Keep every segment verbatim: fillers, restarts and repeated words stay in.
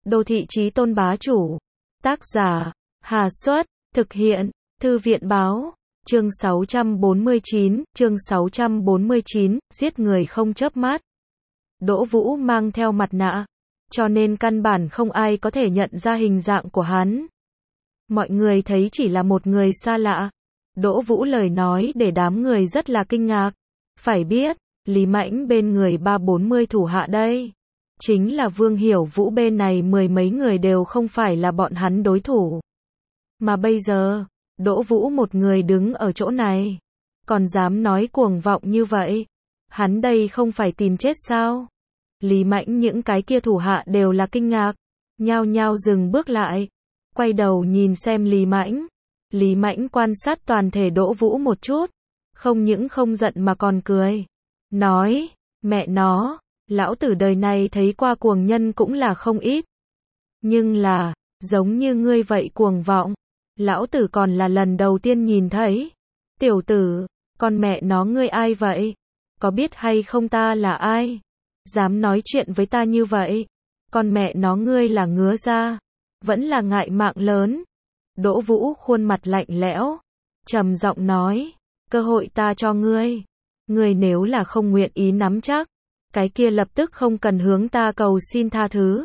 Đô thị chí tôn bá chủ. Tác giả, Hà Xuất, thực hiện, Thư viện báo. Chương sáu trăm bốn mươi chín, chương sáu trăm bốn mươi chín, giết người không chớp mắt. Đỗ Vũ mang theo mặt nạ, cho nên căn bản không ai có thể nhận ra hình dạng của hắn. Mọi người thấy chỉ là một người xa lạ. Đỗ Vũ lời nói để đám người rất là kinh ngạc. Phải biết, Lý Mãnh bên người ba bốn mươi thủ hạ đây. Chính là Vương Hiểu Vũ bên này mười mấy người đều không phải là bọn hắn đối thủ. Mà bây giờ, Đỗ Vũ một người đứng ở chỗ này, còn dám nói cuồng vọng như vậy. Hắn đây không phải tìm chết sao? Lý Mãnh những cái kia thủ hạ đều là kinh ngạc, nhao nhao dừng bước lại, quay đầu nhìn xem Lý Mãnh. Lý Mãnh quan sát toàn thể Đỗ Vũ một chút, không những không giận mà còn cười. Nói, mẹ nó, lão tử đời này thấy qua cuồng nhân cũng là không ít. Nhưng là, giống như ngươi vậy cuồng vọng, lão tử còn là lần đầu tiên nhìn thấy. Tiểu tử, con mẹ nó ngươi ai vậy? Có biết hay không ta là ai? Dám nói chuyện với ta như vậy? Con mẹ nó ngươi là ngứa ra, vẫn là ngại mạng lớn. Đỗ Vũ khuôn mặt lạnh lẽo, trầm giọng nói, cơ hội ta cho ngươi. Ngươi nếu là không nguyện ý nắm chắc, cái kia lập tức không cần hướng ta cầu xin tha thứ.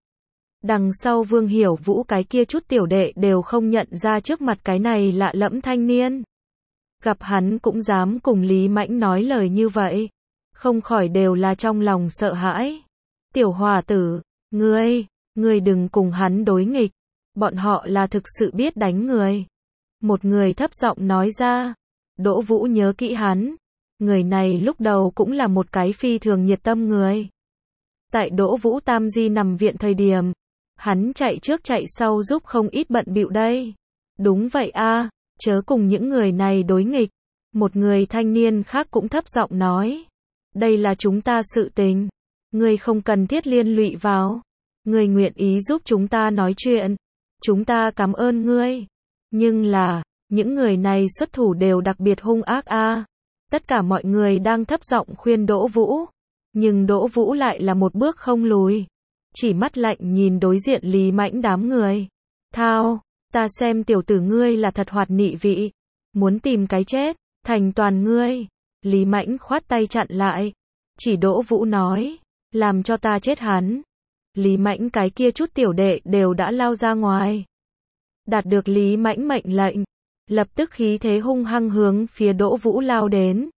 Đằng sau Vương Hiểu Vũ cái kia chút tiểu đệ đều không nhận ra trước mặt cái này lạ lẫm thanh niên. Gặp hắn cũng dám cùng Lý Mãnh nói lời như vậy, không khỏi đều là trong lòng sợ hãi. Tiểu hòa tử, ngươi, ngươi đừng cùng hắn đối nghịch, bọn họ là thực sự biết đánh người. Một người thấp giọng nói ra. Đỗ Vũ nhớ kỹ hắn, người này lúc đầu cũng là một cái phi thường nhiệt tâm người. Tại Đỗ Vũ tam di nằm viện thời điểm, hắn chạy trước chạy sau giúp không ít bận bịu đây. Đúng vậy a, chớ cùng những người này đối nghịch. Một người thanh niên khác cũng thấp giọng nói, đây là chúng ta sự tình, ngươi không cần thiết liên lụy vào. Ngươi nguyện ý giúp chúng ta nói chuyện, chúng ta cảm ơn ngươi. Nhưng là, những người này xuất thủ đều đặc biệt hung ác a. Tất cả mọi người đang thấp giọng khuyên Đỗ Vũ, nhưng Đỗ Vũ lại là một bước không lùi, chỉ mắt lạnh nhìn đối diện Lý Mãnh đám người. Thao, ta xem tiểu tử ngươi là thật hoạt nị vị, muốn tìm cái chết, thành toàn ngươi. Lý Mãnh khoát tay chặn lại, chỉ Đỗ Vũ nói, làm cho ta chết hắn. Lý Mãnh cái kia chút tiểu đệ đều đã lao ra ngoài. Đạt được Lý Mãnh mệnh lệnh, lập tức khí thế hung hăng hướng phía Đỗ Vũ lao đến.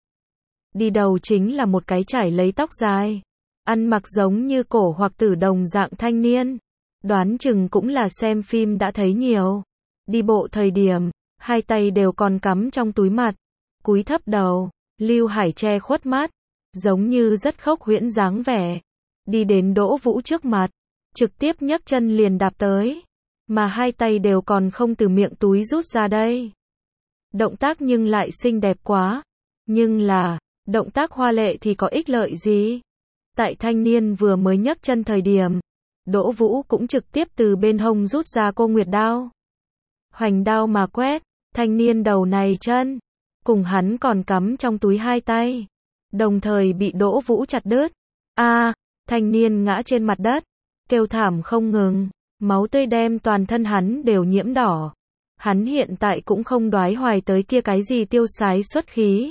Đi đầu chính là một cái trải lấy tóc dài, ăn mặc giống như cổ hoặc tử đồng dạng thanh niên. Đoán chừng cũng là xem phim đã thấy nhiều. Đi bộ thời điểm, hai tay đều còn cắm trong túi mặt, cúi thấp đầu, Lưu Hải che khuất mắt, giống như rất khốc huyễn dáng vẻ. Đi đến Đỗ Vũ trước mặt, trực tiếp nhấc chân liền đạp tới, mà hai tay đều còn không từ miệng túi rút ra đây. Động tác nhưng lại xinh đẹp quá. Nhưng là, động tác hoa lệ thì có ích lợi gì? Tại thanh niên vừa mới nhấc chân thời điểm, Đỗ Vũ cũng trực tiếp từ bên hông rút ra cô nguyệt đao. Hoành đao mà quét, thanh niên đầu này chân, cùng hắn còn cắm trong túi hai tay, đồng thời bị Đỗ Vũ chặt đứt. A, thanh niên ngã trên mặt đất, kêu thảm không ngừng, máu tươi đem toàn thân hắn đều nhiễm đỏ. Hắn hiện tại cũng không đoái hoài tới kia cái gì tiêu sái xuất khí.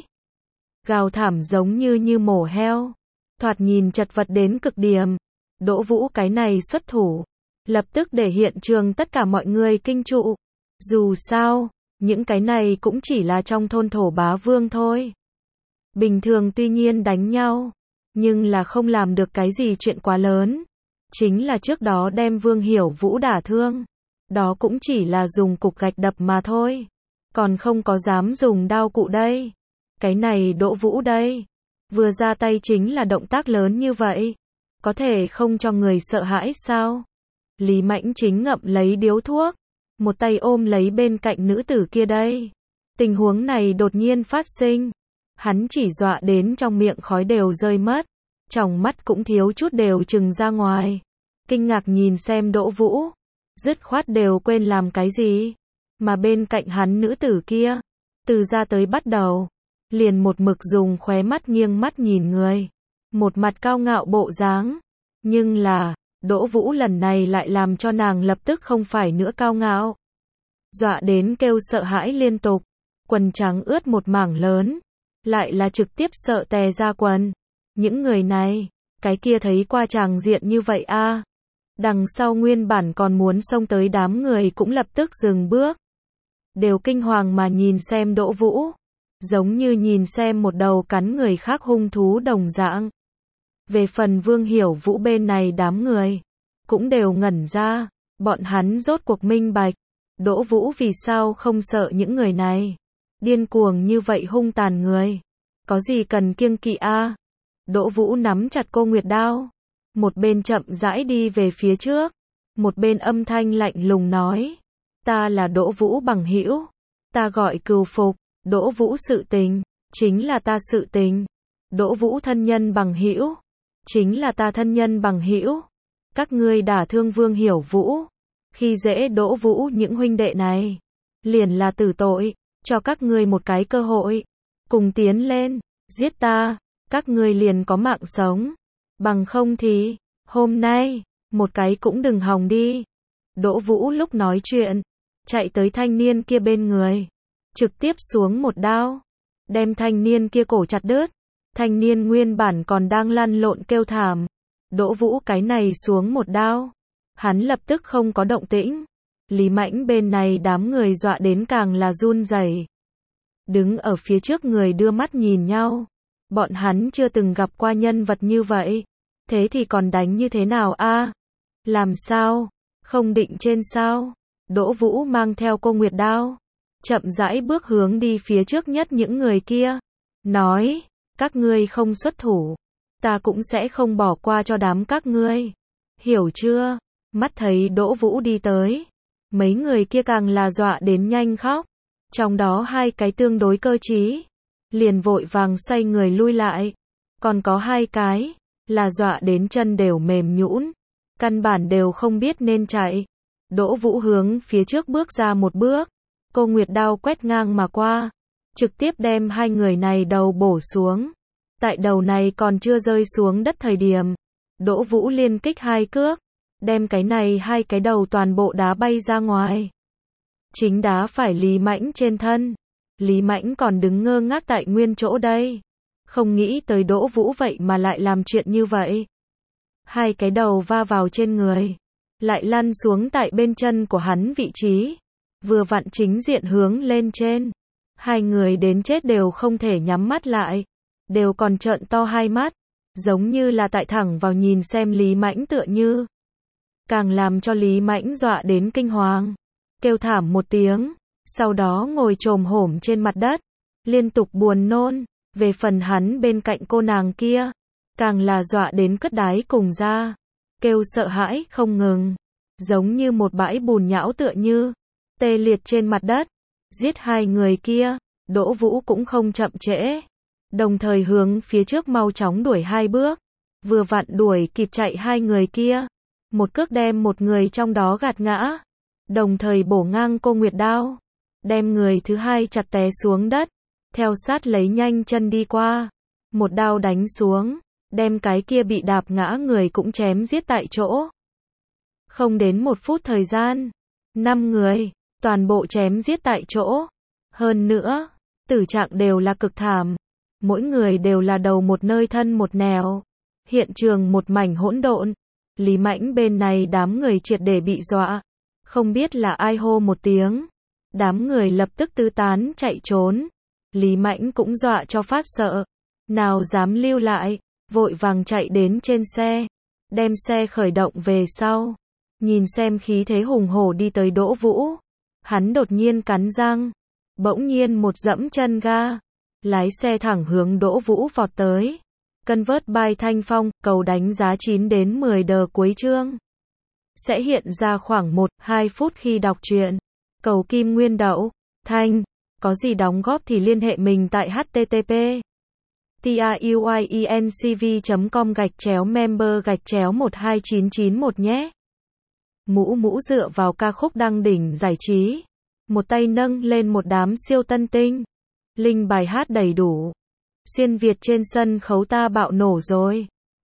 Gào thảm giống như như mổ heo, thoạt nhìn chật vật đến cực điểm. Đỗ Vũ cái này xuất thủ, lập tức để hiện trường tất cả mọi người kinh trụ. Dù sao, những cái này cũng chỉ là trong thôn thổ bá vương thôi. Bình thường tuy nhiên đánh nhau, nhưng là không làm được cái gì chuyện quá lớn. Chính là trước đó đem Vương Hiểu Vũ đả thương, đó cũng chỉ là dùng cục gạch đập mà thôi, còn không có dám dùng đao cụ đây. Cái này Đỗ Vũ đây, vừa ra tay chính là động tác lớn như vậy, có thể không cho người sợ hãi sao? Lý Mãnh chính ngậm lấy điếu thuốc, một tay ôm lấy bên cạnh nữ tử kia đây. Tình huống này đột nhiên phát sinh, hắn chỉ dọa đến trong miệng khói đều rơi mất, tròng mắt cũng thiếu chút đều trừng ra ngoài, kinh ngạc nhìn xem Đỗ Vũ, dứt khoát đều quên làm cái gì. Mà bên cạnh hắn nữ tử kia, từ ra tới bắt đầu, liền một mực dùng khóe mắt nghiêng mắt nhìn người, một mặt cao ngạo bộ dáng. Nhưng là, Đỗ Vũ lần này lại làm cho nàng lập tức không phải nữa cao ngạo. Dọa đến kêu sợ hãi liên tục, quần trắng ướt một mảng lớn, lại là trực tiếp sợ tè ra quần. Những người này, cái kia thấy qua tràng diện như vậy a. À. Đằng sau nguyên bản còn muốn xông tới đám người cũng lập tức dừng bước. Đều kinh hoàng mà nhìn xem Đỗ Vũ, giống như nhìn xem một đầu cắn người khác hung thú đồng dạng. Về phần Vương Hiểu Vũ bên này đám người, cũng đều ngẩn ra, bọn hắn rốt cuộc minh bạch. Đỗ Vũ vì sao không sợ những người này, điên cuồng như vậy hung tàn người, có gì cần kiêng kỵ a? À? Đỗ Vũ nắm chặt cô Nguyệt đao, một bên chậm rãi đi về phía trước, một bên âm thanh lạnh lùng nói, ta là Đỗ Vũ bằng hữu, ta gọi Cừu Phục, Đỗ Vũ sự tình, chính là ta sự tình, Đỗ Vũ thân nhân bằng hữu, chính là ta thân nhân bằng hữu, các ngươi đả thương Vương Hiểu Vũ, khi dễ Đỗ Vũ những huynh đệ này, liền là tử tội, cho các ngươi một cái cơ hội, cùng tiến lên, giết ta, các ngươi liền có mạng sống, bằng không thì, hôm nay, một cái cũng đừng hòng đi. Đỗ Vũ lúc nói chuyện, chạy tới thanh niên kia bên người, trực tiếp xuống một đao, đem thanh niên kia cổ chặt đứt. Thanh niên nguyên bản còn đang lăn lộn kêu thảm, Đỗ Vũ cái này xuống một đao, hắn lập tức không có động tĩnh. Lý Mãnh bên này đám người dọa đến càng là run rẩy. Đứng ở phía trước người đưa mắt nhìn nhau, bọn hắn chưa từng gặp qua nhân vật như vậy, thế thì còn đánh như thế nào a? À? Làm sao? Không định trên sao? Đỗ Vũ mang theo cô Nguyệt đao, chậm rãi bước hướng đi phía trước nhất những người kia, nói, các ngươi không xuất thủ, ta cũng sẽ không bỏ qua cho đám các ngươi, hiểu chưa? Mắt thấy Đỗ Vũ đi tới, mấy người kia càng là dọa đến nhanh khóc, trong đó hai cái tương đối cơ trí, liền vội vàng xoay người lui lại, còn có hai cái, là dọa đến chân đều mềm nhũn, căn bản đều không biết nên chạy. Đỗ Vũ hướng phía trước bước ra một bước, cô Nguyệt đao quét ngang mà qua, trực tiếp đem hai người này đầu bổ xuống. Tại đầu này còn chưa rơi xuống đất thời điểm, Đỗ Vũ liên kích hai cước, đem cái này hai cái đầu toàn bộ đá bay ra ngoài. Chính đá phải Lý Mãnh trên thân. Lý Mãnh còn đứng ngơ ngác tại nguyên chỗ đây, không nghĩ tới Đỗ Vũ vậy mà lại làm chuyện như vậy. Hai cái đầu va vào trên người, lại lăn xuống tại bên chân của hắn vị trí, vừa vặn chính diện hướng lên trên. Hai người đến chết đều không thể nhắm mắt lại, đều còn trợn to hai mắt, giống như là tại thẳng vào nhìn xem Lý Mãnh tựa như. Càng làm cho Lý Mãnh dọa đến kinh hoàng, kêu thảm một tiếng, sau đó ngồi chồm hổm trên mặt đất, liên tục buồn nôn. Về phần hắn bên cạnh cô nàng kia, càng là dọa đến cất đái cùng ra, kêu sợ hãi không ngừng, giống như một bãi bùn nhão tựa như, tê liệt trên mặt đất. Giết hai người kia, Đỗ Vũ cũng không chậm trễ, đồng thời hướng phía trước mau chóng đuổi hai bước, vừa vặn đuổi kịp chạy hai người kia, một cước đem một người trong đó gạt ngã, đồng thời bổ ngang cô Nguyệt đao, đem người thứ hai chặt té xuống đất, theo sát lấy nhanh chân đi qua, một đao đánh xuống, đem cái kia bị đạp ngã người cũng chém giết tại chỗ. Không đến một phút thời gian, năm người, toàn bộ chém giết tại chỗ. Hơn nữa, tử trạng đều là cực thảm, mỗi người đều là đầu một nơi thân một nẻo, hiện trường một mảnh hỗn độn. Lý Mãnh bên này đám người triệt để bị dọa, không biết là ai hô một tiếng, đám người lập tức tứ tán chạy trốn. Lý Mãnh cũng dọa cho phát sợ, nào dám lưu lại, vội vàng chạy đến trên xe, đem xe khởi động về sau, nhìn xem khí thế hùng hổ đi tới Đỗ Vũ, hắn đột nhiên cắn răng, bỗng nhiên một dẫm chân ga, lái xe thẳng hướng Đỗ Vũ vọt tới. Convert by Thanh Phong, cầu đánh giá chín đến mười đờ cuối chương. Sẽ hiện ra khoảng một đến hai phút khi đọc truyện. Cầu kim nguyên đậu, Thanh, có gì đóng góp thì liên hệ mình tại http truyencv chấm com gạch chéo member gạch chéo một hai chín chín một nhé. Mũ mũ dựa vào ca khúc đăng đỉnh giải trí, một tay nâng lên một đám siêu tân tinh, linh bài hát đầy đủ. Xuyên Việt trên sân khấu ta bạo nổ rồi.